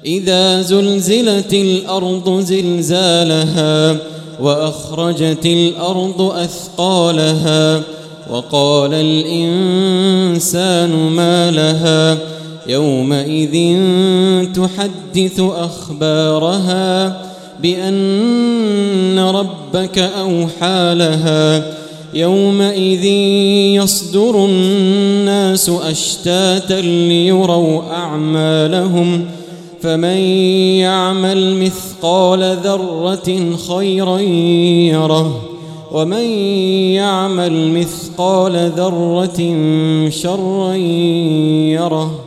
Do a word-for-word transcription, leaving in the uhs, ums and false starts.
إذا زلزلت الأرض زلزالها وأخرجت الأرض أثقالها وقال الإنسان ما لها يومئذ تحدث أخبارها بأن ربك أوحى لها يومئذ يصدر الناس أشتاتا ليروا أعمالهم فمن يعمل مثقال ذرة خيرا يره ومن يعمل مثقال ذرة شرا يره.